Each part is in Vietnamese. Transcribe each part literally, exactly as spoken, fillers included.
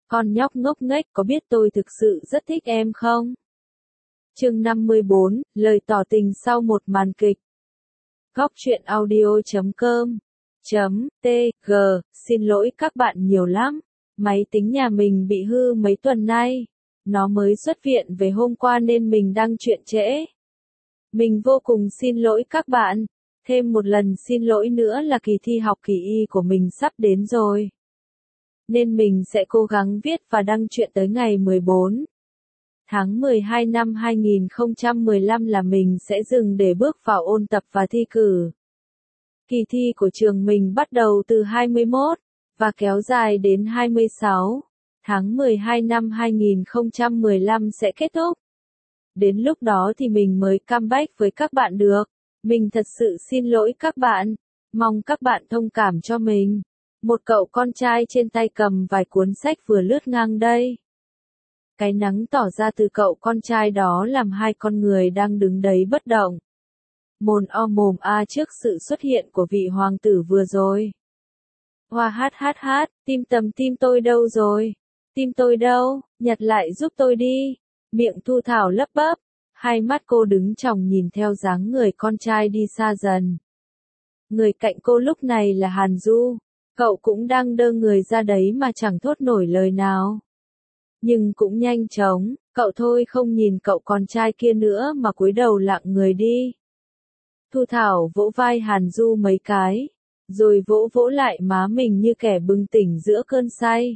Con nhóc ngốc nghếch có biết tôi thực sự rất thích em không? Chương năm mươi bốn, lời tỏ tình sau một màn kịch. Góc truyện audio chấm com chấm tg, xin lỗi các bạn nhiều lắm. Máy tính nhà mình bị hư mấy tuần nay. Nó mới xuất viện về hôm qua nên mình đăng chuyện trễ. Mình vô cùng xin lỗi các bạn. Thêm một lần xin lỗi nữa là kỳ thi học kỳ y của mình sắp đến rồi. Nên mình sẽ cố gắng viết và đăng chuyện tới ngày mười bốn tháng mười hai năm hai nghìn không trăm mười lăm là mình sẽ dừng để bước vào ôn tập và thi cử. Kỳ thi của trường mình bắt đầu từ hai mươi mốt và kéo dài đến hai mươi sáu tháng mười hai năm hai nghìn không trăm mười lăm sẽ kết thúc. Đến lúc đó thì mình mới comeback với các bạn được. Mình thật sự xin lỗi các bạn. Mong các bạn thông cảm cho mình. Một cậu con trai trên tay cầm vài cuốn sách vừa lướt ngang đây. Cái nắng tỏ ra từ cậu con trai đó làm hai con người đang đứng đấy bất động. Mồm o mồm a trước sự xuất hiện của vị hoàng tử vừa rồi. Hoa hát hát hát, tim tầm tim tôi đâu rồi? Tim tôi đâu? Nhặt lại giúp tôi đi. Miệng Thu Thảo lấp bấp. Hai mắt cô đứng chòng nhìn theo dáng người con trai đi xa dần. Người cạnh cô lúc này là Hàn Du. Cậu cũng đang đơ người ra đấy mà chẳng thốt nổi lời nào. Nhưng cũng nhanh chóng, cậu thôi không nhìn cậu con trai kia nữa mà cúi đầu lặng người đi. Thu Thảo vỗ vai Hàn Du mấy cái, rồi vỗ vỗ lại má mình như kẻ bừng tỉnh giữa cơn say.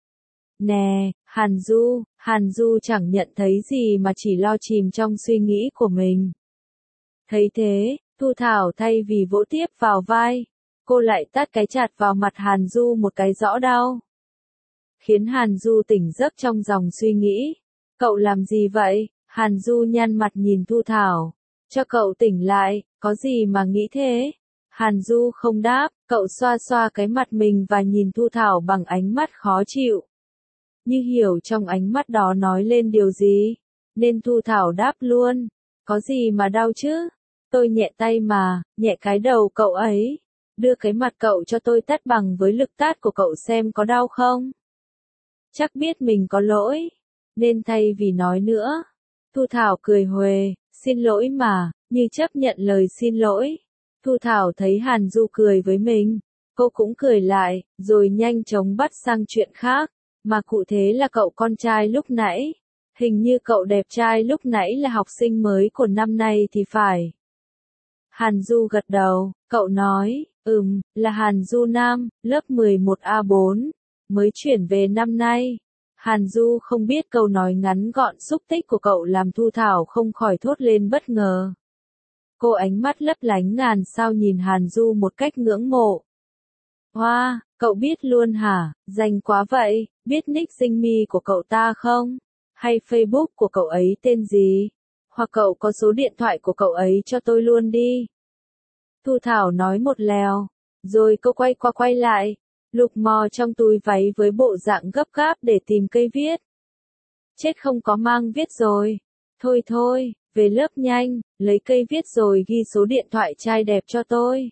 Nè, Hàn Du, Hàn Du chẳng nhận thấy gì mà chỉ lo chìm trong suy nghĩ của mình. Thấy thế, Thu Thảo thay vì vỗ tiếp vào vai, cô lại tát cái chạt vào mặt Hàn Du một cái rõ đau. Khiến Hàn Du tỉnh giấc trong dòng suy nghĩ. Cậu làm gì vậy? Hàn Du nhăn mặt nhìn Thu Thảo. Cho cậu tỉnh lại, có gì mà nghĩ thế? Hàn Du không đáp, cậu xoa xoa cái mặt mình và nhìn Thu Thảo bằng ánh mắt khó chịu. Như hiểu trong ánh mắt đó nói lên điều gì. Nên Thu Thảo đáp luôn. Có gì mà đau chứ? Tôi nhẹ tay mà, nhẹ cái đầu cậu ấy. Đưa cái mặt cậu cho tôi tát bằng với lực tát của cậu xem có đau không? Chắc biết mình có lỗi, nên thay vì nói nữa, Thu Thảo cười huề, xin lỗi mà, như chấp nhận lời xin lỗi. Thu Thảo thấy Hàn Du cười với mình, cô cũng cười lại, rồi nhanh chóng bắt sang chuyện khác, mà cụ thể là cậu con trai lúc nãy. Hình như cậu đẹp trai lúc nãy là học sinh mới của năm nay thì phải. Hàn Du gật đầu, cậu nói, ừm, là Hàn Du Nam, lớp mười một A bốn. Mới chuyển về năm nay. Hàn Du không biết câu nói ngắn gọn xúc tích của cậu làm Thu Thảo không khỏi thốt lên bất ngờ. Cô ánh mắt lấp lánh ngàn sao nhìn Hàn Du một cách ngưỡng mộ. Hoa, wow, cậu biết luôn hả? Danh quá vậy, biết nick dinh mi của cậu ta không? Hay Facebook của cậu ấy tên gì? Hoặc cậu có số điện thoại của cậu ấy cho tôi luôn đi. Thu Thảo nói một lèo, rồi cô quay qua quay lại. Lục mò trong túi váy với bộ dạng gấp gáp để tìm cây viết. Chết không có mang viết rồi. Thôi thôi, về lớp nhanh, lấy cây viết rồi ghi số điện thoại trai đẹp cho tôi.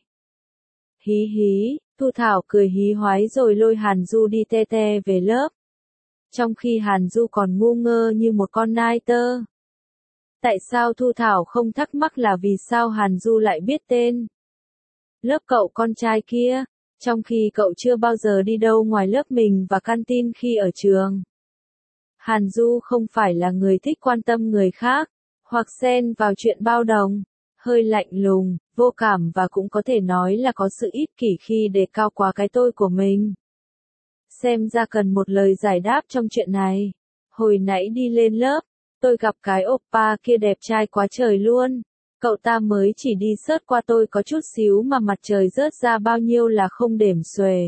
Hí hí, Thu Thảo cười hí hoái rồi lôi Hàn Du đi te te về lớp. Trong khi Hàn Du còn ngu ngơ như một con nai tơ. Tại sao Thu Thảo không thắc mắc là vì sao Hàn Du lại biết tên lớp cậu con trai kia? Trong khi cậu chưa bao giờ đi đâu ngoài lớp mình và canteen khi ở trường. Hàn Du không phải là người thích quan tâm người khác, hoặc xen vào chuyện bao đồng, hơi lạnh lùng, vô cảm và cũng có thể nói là có sự ích kỷ khi đề cao quá cái tôi của mình. Xem ra cần một lời giải đáp trong chuyện này. Hồi nãy đi lên lớp, tôi gặp cái oppa kia đẹp trai quá trời luôn. Cậu ta mới chỉ đi sớt qua tôi có chút xíu mà mặt trời rớt ra bao nhiêu là không đếm xuể.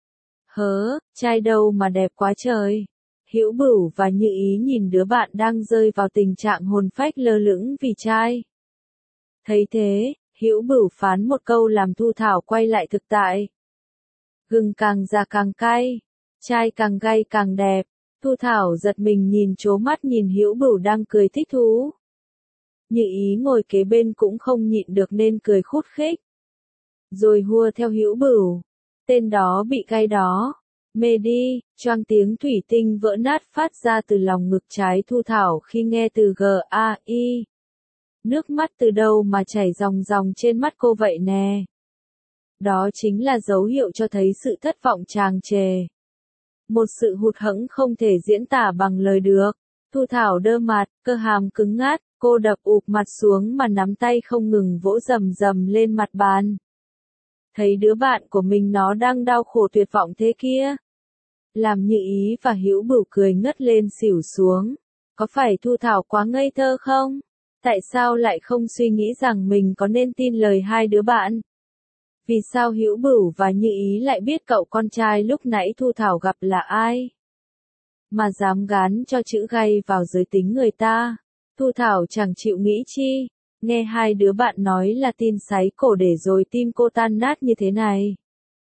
Hớ, trai đâu mà đẹp quá trời. Hữu Bửu và Như Ý nhìn đứa bạn đang rơi vào tình trạng hồn phách lơ lửng vì trai. Thấy thế, Hữu Bửu phán một câu làm Thu Thảo quay lại thực tại. Gừng càng già càng cay, trai càng gay càng đẹp. Thu Thảo giật mình nhìn trố mắt nhìn Hữu Bửu đang cười thích thú. Như Ý ngồi kế bên cũng không nhịn được nên cười khút khích. Rồi hùa theo Hữu Bửu. Tên đó bị gai đó. Mê đi, choang tiếng thủy tinh vỡ nát phát ra từ lòng ngực trái Thu Thảo khi nghe từ G A I. Nước mắt từ đâu mà chảy ròng ròng trên mắt cô vậy nè? Đó chính là dấu hiệu cho thấy sự thất vọng tràn trề. Một sự hụt hẫng không thể diễn tả bằng lời được. Thu Thảo đơ mặt, cơ hàm cứng ngắt, cô đập ụp mặt xuống mà nắm tay không ngừng vỗ rầm rầm lên mặt bàn. Thấy đứa bạn của mình nó đang đau khổ tuyệt vọng thế kia. Làm Như Ý và Hữu Bửu cười ngất lên xỉu xuống. Có phải Thu Thảo quá ngây thơ không? Tại sao lại không suy nghĩ rằng mình có nên tin lời hai đứa bạn? Vì sao Hữu Bửu và Như Ý lại biết cậu con trai lúc nãy Thu Thảo gặp là ai? Mà dám gán cho chữ gay vào giới tính người ta. Thu Thảo chẳng chịu nghĩ chi, nghe hai đứa bạn nói là tin sái cổ để rồi tim cô tan nát như thế này.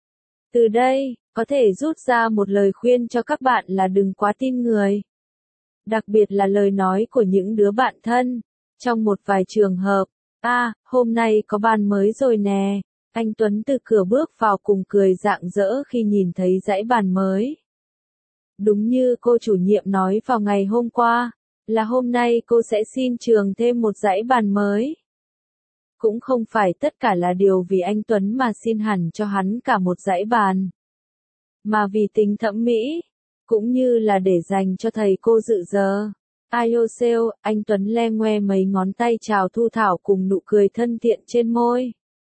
Từ đây, có thể rút ra một lời khuyên cho các bạn là đừng quá tin người. Đặc biệt là lời nói của những đứa bạn thân. Trong một vài trường hợp, à, hôm nay có bàn mới rồi nè. Anh Tuấn từ cửa bước vào cùng cười rạng rỡ khi nhìn thấy dãy bàn mới. Đúng như cô chủ nhiệm nói vào ngày hôm qua, là hôm nay cô sẽ xin trường thêm một dãy bàn mới. Cũng không phải tất cả là điều vì anh Tuấn mà xin hẳn cho hắn cả một dãy bàn. Mà vì tính thẩm mỹ, cũng như là để dành cho thầy cô dự giờ. Aioseo, anh Tuấn le ngoe mấy ngón tay chào Thu Thảo cùng nụ cười thân thiện trên môi.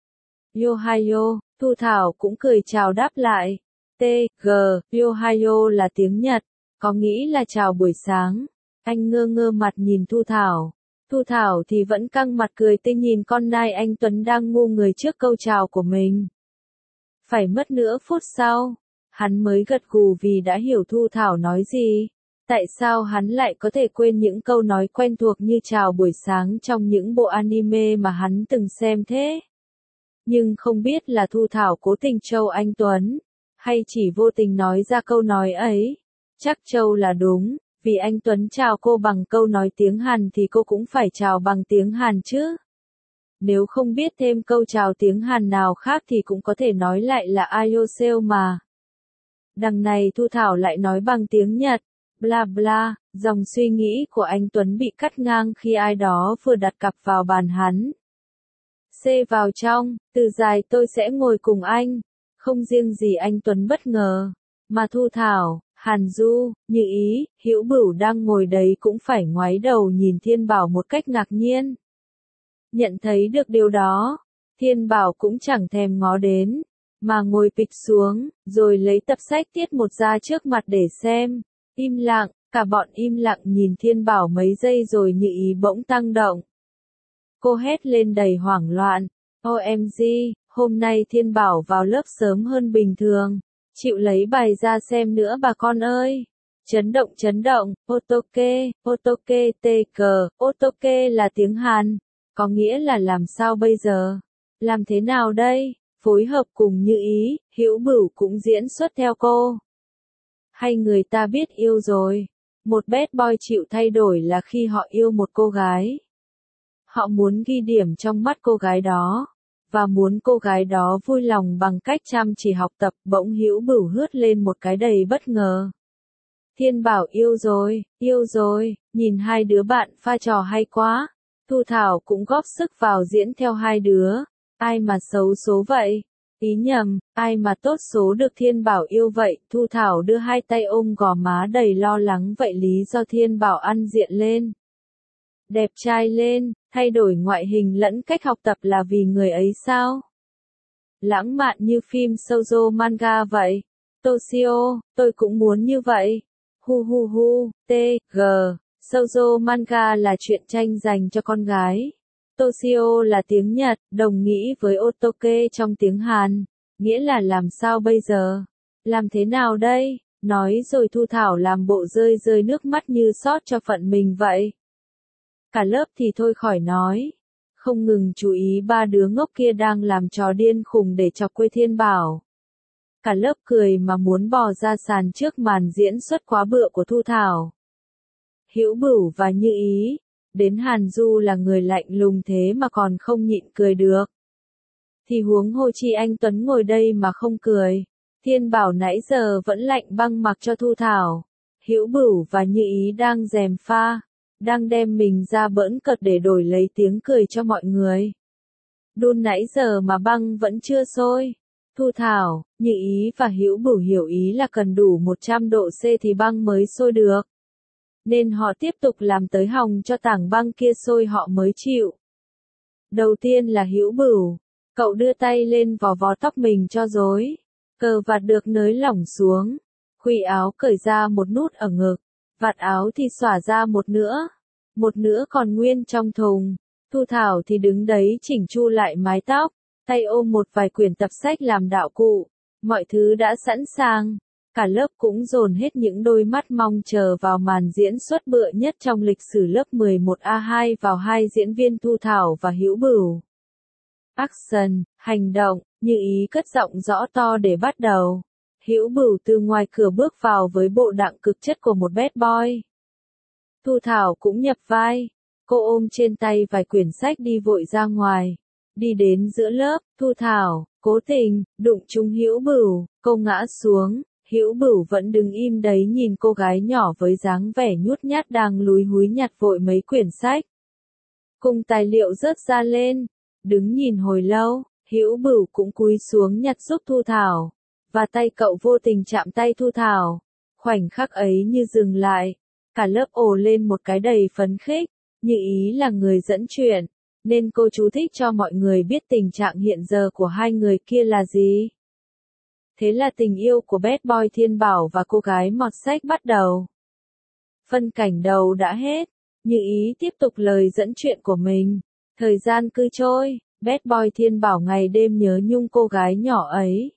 Yohayo, Thu Thảo cũng cười chào đáp lại. T, G, Yohayo là tiếng Nhật, có nghĩ là chào buổi sáng. Anh ngơ ngơ mặt nhìn Thu Thảo. Thu Thảo thì vẫn căng mặt cười tươi nhìn con nai anh Tuấn đang ngu người trước câu chào của mình. Phải mất nửa phút sau, hắn mới gật gù vì đã hiểu Thu Thảo nói gì. Tại sao hắn lại có thể quên những câu nói quen thuộc như chào buổi sáng trong những bộ anime mà hắn từng xem thế? Nhưng không biết là Thu Thảo cố tình trêu anh Tuấn, hay chỉ vô tình nói ra câu nói ấy. Chắc trêu là đúng, vì anh Tuấn chào cô bằng câu nói tiếng Hàn thì cô cũng phải chào bằng tiếng Hàn chứ. Nếu không biết thêm câu chào tiếng Hàn nào khác thì cũng có thể nói lại là Aioseo mà. Đằng này Thu Thảo lại nói bằng tiếng Nhật. Bla bla, dòng suy nghĩ của anh Tuấn bị cắt ngang khi ai đó vừa đặt cặp vào bàn hắn. C vào trong, từ dài tôi sẽ ngồi cùng anh. Không riêng gì anh Tuấn bất ngờ, mà Thu Thảo, Hàn Du, Như Ý, Hữu Bửu đang ngồi đấy cũng phải ngoái đầu nhìn Thiên Bảo một cách ngạc nhiên. Nhận thấy được điều đó, Thiên Bảo cũng chẳng thèm ngó đến, mà ngồi phịch xuống, rồi lấy tập sách tiết một ra trước mặt để xem. Im lặng, cả bọn im lặng nhìn Thiên Bảo mấy giây rồi Như Ý bỗng tăng động. Cô hét lên đầy hoảng loạn, O M G, hôm nay Thiên Bảo vào lớp sớm hơn bình thường, chịu lấy bài ra xem nữa bà con ơi. Chấn động chấn động, Otoke, Otoke T C, Otoke là tiếng Hàn, có nghĩa là làm sao bây giờ? Làm thế nào đây? Phối hợp cùng Như Ý, Hữu Bửu cũng diễn xuất theo cô. Hay người ta biết yêu rồi. Một bad boy chịu thay đổi là khi họ yêu một cô gái. Họ muốn ghi điểm trong mắt cô gái đó, và muốn cô gái đó vui lòng bằng cách chăm chỉ học tập. Bỗng Hữu Bửu hướt lên một cái đầy bất ngờ. Thiên Bảo yêu rồi, yêu rồi, nhìn hai đứa bạn pha trò hay quá. Thu Thảo cũng góp sức vào diễn theo hai đứa. Ai mà xấu số vậy? Ý nhầm, ai mà tốt số được Thiên Bảo yêu vậy? Thu Thảo đưa hai tay ôm gò má đầy lo lắng vậy lý do Thiên Bảo ăn diện lên. Đẹp trai lên, thay đổi ngoại hình lẫn cách học tập là vì người ấy sao? Lãng mạn như phim shoujo manga vậy. Toshio, tôi cũng muốn như vậy. Hu hu hu, T, G, shoujo manga là truyện tranh dành cho con gái. Toshio là tiếng Nhật, đồng nghĩa với Otoke trong tiếng Hàn, nghĩa là làm sao bây giờ? Làm thế nào đây? Nói rồi Thu Thảo làm bộ rơi rơi nước mắt như xót cho phận mình vậy. Cả lớp thì thôi khỏi nói, không ngừng chú ý ba đứa ngốc kia đang làm trò điên khùng để chọc quê Thiên Bảo. Cả lớp cười mà muốn bò ra sàn trước màn diễn xuất quá bựa của Thu Thảo. Hữu Bửu và Như Ý, đến Hàn Du là người lạnh lùng thế mà còn không nhịn cười được. Thì huống hồ chi anh Tuấn ngồi đây mà không cười. Thiên Bảo nãy giờ vẫn lạnh băng mặc cho Thu Thảo, Hữu Bửu và Như Ý đang gièm pha, đang đem mình ra bỡn cợt để đổi lấy tiếng cười cho mọi người. Đun nãy giờ mà băng vẫn chưa sôi. Thu Thảo, Như Ý và Hữu Bửu hiểu ý là cần đủ một trăm độ C thì băng mới sôi được. Nên họ tiếp tục làm tới hòng cho tảng băng kia sôi họ mới chịu. Đầu tiên là Hữu Bửu, cậu đưa tay lên vò vò tóc mình cho rối, cờ vạt được nới lỏng xuống, khuy áo cởi ra một nút ở ngực, vạt áo thì xõa ra một nữa, một nữa còn nguyên trong thùng. Thu Thảo thì đứng đấy chỉnh chu lại mái tóc, tay ôm một vài quyển tập sách làm đạo cụ, mọi thứ đã sẵn sàng. Cả lớp cũng dồn hết những đôi mắt mong chờ vào màn diễn xuất bựa nhất trong lịch sử lớp mười một A hai vào hai diễn viên Thu Thảo và Hữu Bửu. Action, hành động, Như Ý cất giọng rõ to để bắt đầu. Hữu Bửu từ ngoài cửa bước vào với bộ đặng cực chất của một bad boy. Thu Thảo cũng nhập vai, cô ôm trên tay vài quyển sách đi vội ra ngoài. Đi đến giữa lớp, Thu Thảo, cố tình, đụng trúng Hữu Bửu, cô ngã xuống. Hữu Bửu vẫn đứng im đấy nhìn cô gái nhỏ với dáng vẻ nhút nhát đang lúi húi nhặt vội mấy quyển sách. Cùng tài liệu rớt ra lên, đứng nhìn hồi lâu, Hữu Bửu cũng cúi xuống nhặt giúp Thu Thảo, và tay cậu vô tình chạm tay Thu Thảo. Khoảnh khắc ấy như dừng lại, cả lớp ồ lên một cái đầy phấn khích. Như Ý là người dẫn chuyện, nên cô chú thích cho mọi người biết tình trạng hiện giờ của hai người kia là gì. Thế là tình yêu của bad boy Thiên Bảo và cô gái mọt sách bắt đầu. Phân cảnh đầu đã hết, Như Ý tiếp tục lời dẫn chuyện của mình. Thời gian cứ trôi, bad boy Thiên Bảo ngày đêm nhớ nhung cô gái nhỏ ấy.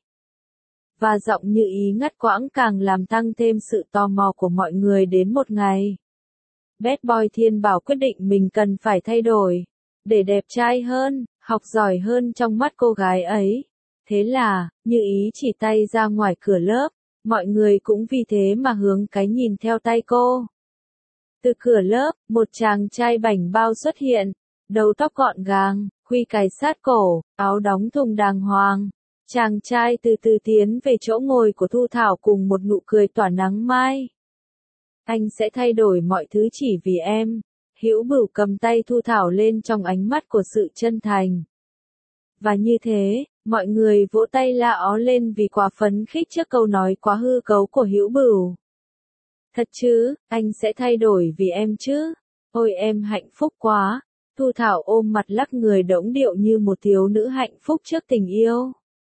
Và giọng Như Ý ngắt quãng càng làm tăng thêm sự tò mò của mọi người đến một ngày. Bad boy Thiên Bảo quyết định mình cần phải thay đổi, để đẹp trai hơn, học giỏi hơn trong mắt cô gái ấy. Thế là, Như Ý chỉ tay ra ngoài cửa lớp, mọi người cũng vì thế mà hướng cái nhìn theo tay cô. Từ cửa lớp, một chàng trai bảnh bao xuất hiện, đầu tóc gọn gàng, khuy cài sát cổ, áo đóng thùng đàng hoàng. Chàng trai từ từ tiến về chỗ ngồi của Thu Thảo cùng một nụ cười tỏa nắng mai. Anh sẽ thay đổi mọi thứ chỉ vì em. Hữu Bửu cầm tay Thu Thảo lên trong ánh mắt của sự chân thành. Và như thế, mọi người vỗ tay la ó lên vì quá phấn khích trước câu nói quá hư cấu của Hữu Bửu. Thật chứ, anh sẽ thay đổi vì em chứ. Ôi em hạnh phúc quá. Thu Thảo ôm mặt lắc người đỗng điệu như một thiếu nữ hạnh phúc trước tình yêu.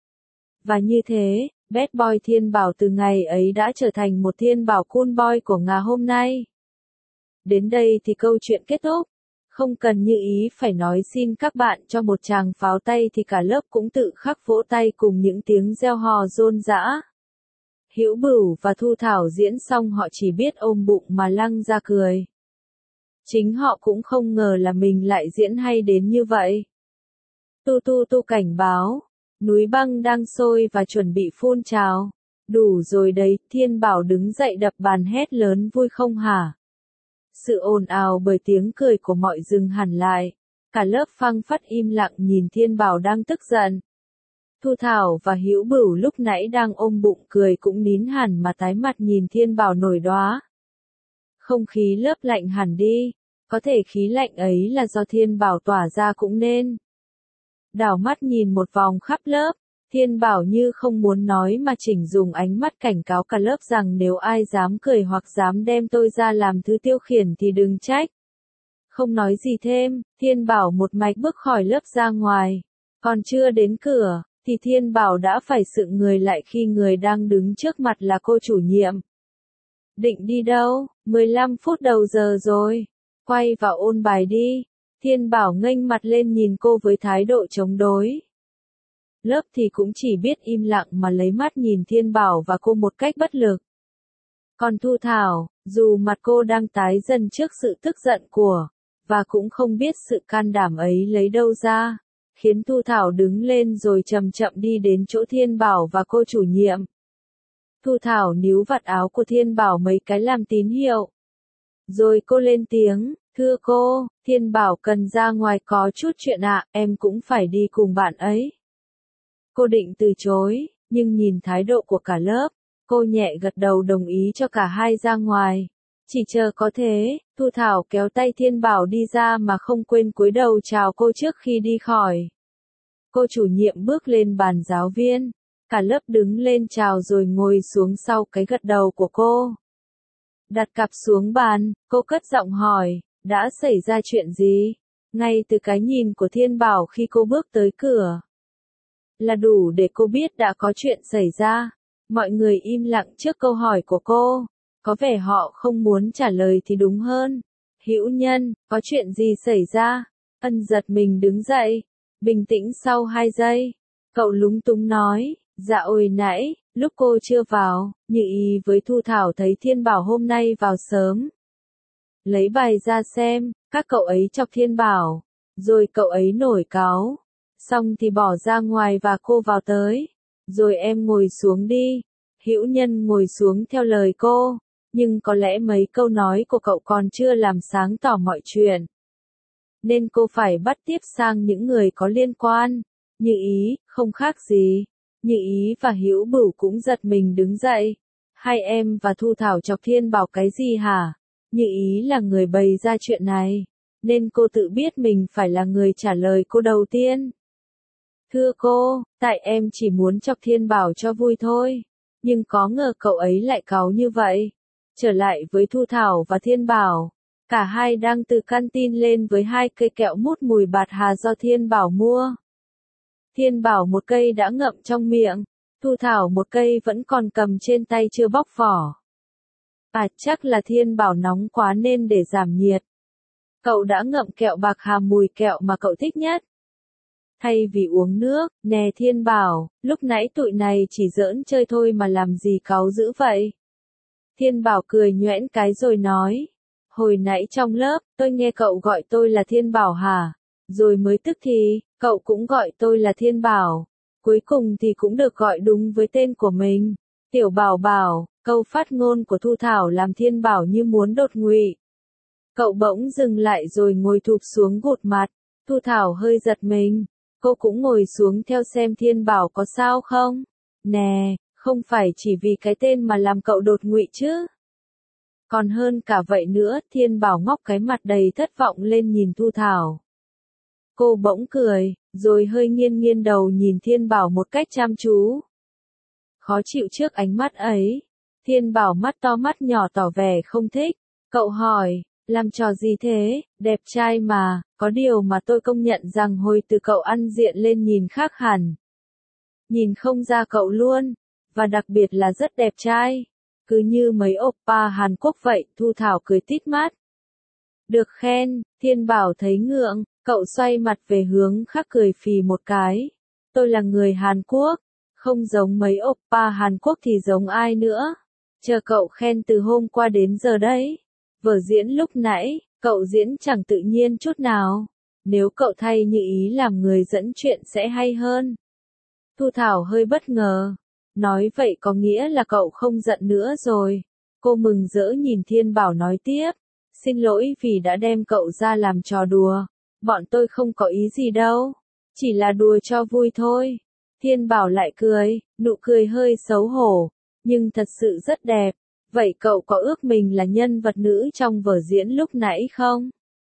Và như thế, bad boy Thiên Bảo từ ngày ấy đã trở thành một Thiên Bảo cool boy của ngày hôm nay. Đến đây thì câu chuyện kết thúc. Không cần Như Ý phải nói xin các bạn cho một tràng pháo tay thì cả lớp cũng tự khắc vỗ tay cùng những tiếng reo hò rôn rã. Hữu Bửu và Thu Thảo diễn xong họ chỉ biết ôm bụng mà lăng ra cười. Chính họ cũng không ngờ là mình lại diễn hay đến như vậy. Tu tu tu cảnh báo, núi băng đang sôi và chuẩn bị phun trào. Đủ rồi đấy, Thiên Bảo đứng dậy đập bàn hét lớn vui không hả? Sự ồn ào bởi tiếng cười của mọi dừng hẳn lại. Cả lớp phăng phất im lặng nhìn Thiên Bảo đang tức giận. Thu Thảo và Hữu Bửu lúc nãy đang ôm bụng cười cũng nín hẳn mà tái mặt nhìn Thiên Bảo nổi đoá. Không khí lớp lạnh hẳn đi, có thể khí lạnh ấy là do Thiên Bảo tỏa ra cũng nên. Đảo mắt nhìn một vòng khắp lớp, Thiên Bảo như không muốn nói mà chỉnh dùng ánh mắt cảnh cáo cả lớp rằng nếu ai dám cười hoặc dám đem tôi ra làm thứ tiêu khiển thì đừng trách. Không nói gì thêm, Thiên Bảo một mạch bước khỏi lớp ra ngoài. Còn chưa đến cửa, thì Thiên Bảo đã phải sững người lại khi người đang đứng trước mặt là cô chủ nhiệm. Định đi đâu? mười lăm phút đầu giờ rồi. Quay vào ôn bài đi. Thiên Bảo nghênh mặt lên nhìn cô với thái độ chống đối. Lớp thì cũng chỉ biết im lặng mà lấy mắt nhìn Thiên Bảo và cô một cách bất lực. Còn Thu Thảo, dù mặt cô đang tái dần trước sự tức giận của, và cũng không biết sự can đảm ấy lấy đâu ra, khiến Thu Thảo đứng lên rồi chậm chậm đi đến chỗ Thiên Bảo và cô chủ nhiệm. Thu Thảo níu vạt áo của Thiên Bảo mấy cái làm tín hiệu. Rồi cô lên tiếng, thưa cô, Thiên Bảo cần ra ngoài có chút chuyện ạ, à, em cũng phải đi cùng bạn ấy. Cô định từ chối, nhưng nhìn thái độ của cả lớp, cô nhẹ gật đầu đồng ý cho cả hai ra ngoài. Chỉ chờ có thế, Thu Thảo kéo tay Thiên Bảo đi ra mà không quên cúi đầu chào cô trước khi đi khỏi. Cô chủ nhiệm bước lên bàn giáo viên, cả lớp đứng lên chào rồi ngồi xuống sau cái gật đầu của cô. Đặt cặp xuống bàn, cô cất giọng hỏi, đã xảy ra chuyện gì? Ngay từ cái nhìn của Thiên Bảo khi cô bước tới cửa, là đủ để cô biết đã có chuyện xảy ra. Mọi người im lặng trước câu hỏi của cô, có vẻ họ không muốn trả lời thì đúng hơn. Hữu Nhân, có chuyện gì xảy ra? Ân giật mình đứng dậy, bình tĩnh sau hai giây. Cậu lúng túng nói, dạ ôi nãy, lúc cô chưa vào, Như Ý với Thu Thảo thấy Thiên Bảo hôm nay vào sớm. Lấy bài ra xem, các cậu ấy chọc Thiên Bảo, rồi cậu ấy nổi cáu. Xong thì bỏ ra ngoài và cô vào tới. Rồi em ngồi xuống đi. Hữu Nhân ngồi xuống theo lời cô, nhưng có lẽ mấy câu nói của cậu còn chưa làm sáng tỏ mọi chuyện, nên cô phải bắt tiếp sang những người có liên quan. Như Ý, không khác gì. Như Ý và Hữu Bửu cũng giật mình đứng dậy. Hai em và Thu Thảo chọc Thiên Bảo cái gì hả? Như Ý là người bày ra chuyện này, nên cô tự biết mình phải là người trả lời cô đầu tiên. Thưa cô, tại em chỉ muốn chọc Thiên Bảo cho vui thôi, nhưng có ngờ cậu ấy lại cáu như vậy. Trở lại với Thu Thảo và Thiên Bảo, cả hai đang từ canteen lên với hai cây kẹo mút mùi bạt hà do Thiên Bảo mua. Thiên Bảo một cây đã ngậm trong miệng, Thu Thảo một cây vẫn còn cầm trên tay chưa bóc vỏ. À, chắc là Thiên Bảo nóng quá nên để giảm nhiệt. Cậu đã ngậm kẹo bạc hà mùi kẹo mà cậu thích nhất. Thay vì uống nước, nè Thiên Bảo, lúc nãy tụi này chỉ giỡn chơi thôi mà làm gì cáu dữ vậy? Thiên Bảo cười nhoẻn cái rồi nói, hồi nãy trong lớp, tôi nghe cậu gọi tôi là Thiên Bảo hả? Rồi mới tức thì, cậu cũng gọi tôi là Thiên Bảo. Cuối cùng thì cũng được gọi đúng với tên của mình. Tiểu Bảo Bảo, câu phát ngôn của Thu Thảo làm Thiên Bảo như muốn đột ngụy. Cậu bỗng dừng lại rồi ngồi thụp xuống gục mặt. Thu Thảo hơi giật mình. Cô cũng ngồi xuống theo xem Thiên Bảo có sao không. Nè, không phải chỉ vì cái tên mà làm cậu đột ngụy chứ. Còn hơn cả vậy nữa, Thiên Bảo ngóc cái mặt đầy thất vọng lên nhìn Thu Thảo. Cô bỗng cười, rồi hơi nghiêng nghiêng đầu nhìn Thiên Bảo một cách chăm chú. Khó chịu trước ánh mắt ấy, Thiên Bảo mắt to mắt nhỏ tỏ vẻ không thích. Cậu hỏi, làm trò gì thế, đẹp trai mà, có điều mà tôi công nhận rằng hồi từ cậu ăn diện lên nhìn khác hẳn. Nhìn không ra cậu luôn, và đặc biệt là rất đẹp trai. Cứ như mấy oppa Hàn Quốc vậy, Thu Thảo cười tít mắt. Được khen, Thiên Bảo thấy ngượng, cậu xoay mặt về hướng khác cười phì một cái. Tôi là người Hàn Quốc, không giống mấy oppa Hàn Quốc thì giống ai nữa. Chờ cậu khen từ hôm qua đến giờ đấy. Vở diễn lúc nãy, cậu diễn chẳng tự nhiên chút nào. Nếu cậu thay Như Ý làm người dẫn chuyện sẽ hay hơn. Thu Thảo hơi bất ngờ. Nói vậy có nghĩa là cậu không giận nữa rồi. Cô mừng rỡ nhìn Thiên Bảo nói tiếp. Xin lỗi vì đã đem cậu ra làm trò đùa. Bọn tôi không có ý gì đâu. Chỉ là đùa cho vui thôi. Thiên Bảo lại cười, nụ cười hơi xấu hổ, nhưng thật sự rất đẹp. Vậy cậu có ước mình là nhân vật nữ trong vở diễn lúc nãy không?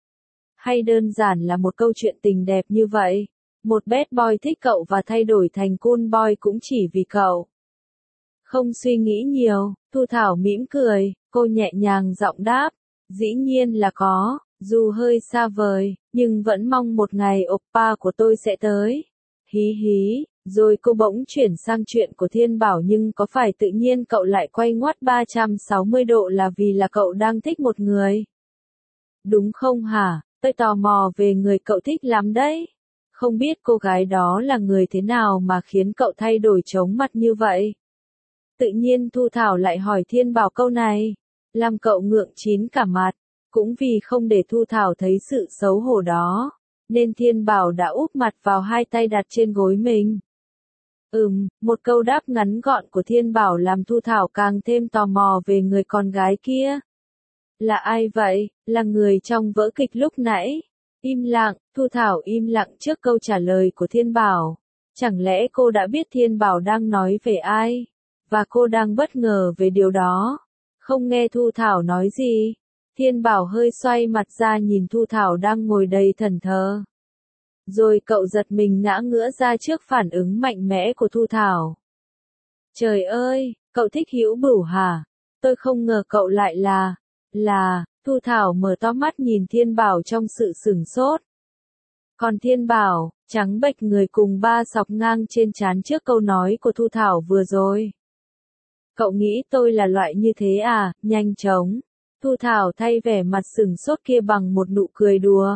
Hay đơn giản là một câu chuyện tình đẹp như vậy? Một bad boy thích cậu và thay đổi thành cool boy cũng chỉ vì cậu. Không suy nghĩ nhiều, Thu Thảo mỉm cười, cô nhẹ nhàng giọng đáp. Dĩ nhiên là có, dù hơi xa vời, nhưng vẫn mong một ngày oppa của tôi sẽ tới. Hí hí, rồi cô bỗng chuyển sang chuyện của Thiên Bảo, nhưng có phải tự nhiên cậu lại quay ngoắt ba trăm sáu mươi độ là vì là cậu đang thích một người? Đúng không hả? Tôi tò mò về người cậu thích lắm đấy. Không biết cô gái đó là người thế nào mà khiến cậu thay đổi chóng mặt như vậy? Tự nhiên Thu Thảo lại hỏi Thiên Bảo câu này, làm cậu ngượng chín cả mặt. Cũng vì không để Thu Thảo thấy sự xấu hổ đó, nên Thiên Bảo đã úp mặt vào hai tay đặt trên gối mình. Ừm, một câu đáp ngắn gọn của Thiên Bảo làm Thu Thảo càng thêm tò mò về người con gái kia. Là ai vậy? Là người trong vở kịch lúc nãy. Im lặng, Thu Thảo im lặng trước câu trả lời của Thiên Bảo. Chẳng lẽ cô đã biết Thiên Bảo đang nói về ai? Và cô đang bất ngờ về điều đó. Không nghe Thu Thảo nói gì. Thiên Bảo hơi xoay mặt ra nhìn Thu Thảo đang ngồi đầy thẫn thờ. Rồi cậu giật mình ngã ngửa ra trước phản ứng mạnh mẽ của Thu Thảo. Trời ơi, cậu thích Hữu Bửu hả? Tôi không ngờ cậu lại là... Là... Thu Thảo mở to mắt nhìn Thiên Bảo trong sự sửng sốt. Còn Thiên Bảo, trắng bệch người cùng ba sọc ngang trên trán trước câu nói của Thu Thảo vừa rồi. Cậu nghĩ tôi là loại như thế à, nhanh chóng. Thu Thảo thay vẻ mặt sửng sốt kia bằng một nụ cười đùa.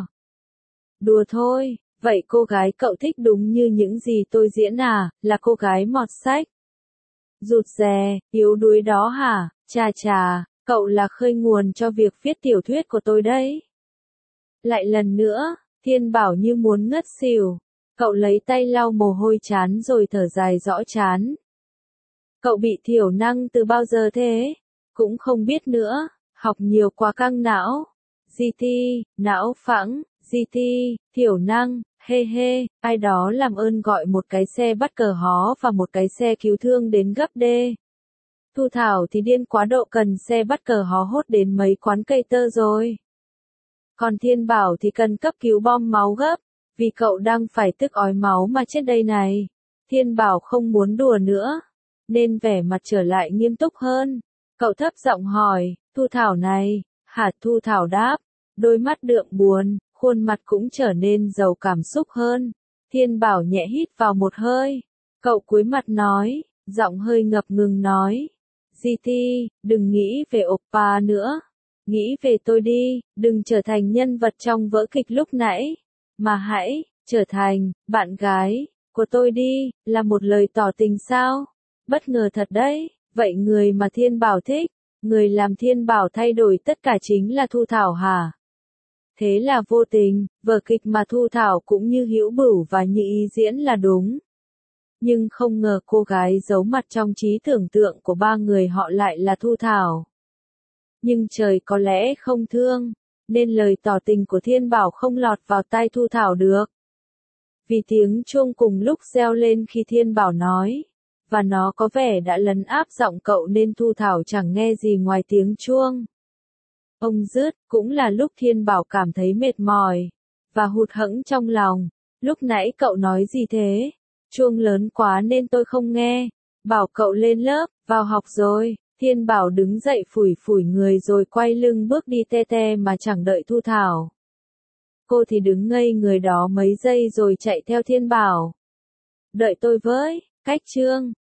Đùa thôi, vậy cô gái cậu thích đúng như những gì tôi diễn à, là cô gái mọt sách. Rụt rè, yếu đuối đó hả, chà chà, cậu là khơi nguồn cho việc viết tiểu thuyết của tôi đấy. Lại lần nữa, Thiên Bảo như muốn ngất xỉu. Cậu lấy tay lau mồ hôi chán rồi thở dài rõ chán. Cậu bị thiểu năng từ bao giờ thế? Cũng không biết nữa, học nhiều quá căng não. giê tê, não phẳng, giê tê, thiểu năng, hê hê, ai đó làm ơn gọi một cái xe bắt cờ hó và một cái xe cứu thương đến gấp đê. Thu Thảo thì điên quá độ cần xe bắt cờ hó hốt đến mấy quán cây tơ rồi. Còn Thiên Bảo thì cần cấp cứu bom máu gấp, vì cậu đang phải tức ói máu mà chết đây này. Thiên Bảo không muốn đùa nữa, nên vẻ mặt trở lại nghiêm túc hơn. Cậu thấp giọng hỏi, Thu Thảo này, hả? Thu Thảo đáp, đôi mắt đượm buồn, khuôn mặt cũng trở nên giàu cảm xúc hơn. Thiên Bảo nhẹ hít vào một hơi, cậu cúi mặt nói, giọng hơi ngập ngừng nói, giê tê, đừng nghĩ về oppa nữa. Nghĩ về tôi đi, đừng trở thành nhân vật trong vở kịch lúc nãy, mà hãy trở thành bạn gái của tôi đi, là một lời tỏ tình sao? Bất ngờ thật đấy, vậy người mà Thiên Bảo thích, người làm Thiên Bảo thay đổi tất cả chính là Thu Thảo hả? Thế là vô tình, vở kịch mà Thu Thảo cũng như Hữu Bửu và Như Ý diễn là đúng. Nhưng không ngờ cô gái giấu mặt trong trí tưởng tượng của ba người họ lại là Thu Thảo. Nhưng trời có lẽ không thương, nên lời tỏ tình của Thiên Bảo không lọt vào tai Thu Thảo được. Vì tiếng chuông cùng lúc reo lên khi Thiên Bảo nói, và nó có vẻ đã lấn áp giọng cậu nên Thu Thảo chẳng nghe gì ngoài tiếng chuông. Ông dứt, cũng là lúc Thiên Bảo cảm thấy mệt mỏi, và hụt hẫng trong lòng. Lúc nãy cậu nói gì thế? Chuông lớn quá nên tôi không nghe. Bảo cậu lên lớp, vào học rồi. Thiên Bảo đứng dậy phủi phủi người rồi quay lưng bước đi te te mà chẳng đợi Thu Thảo. Cô thì đứng ngây người đó mấy giây rồi chạy theo Thiên Bảo. Đợi tôi với, cách chương.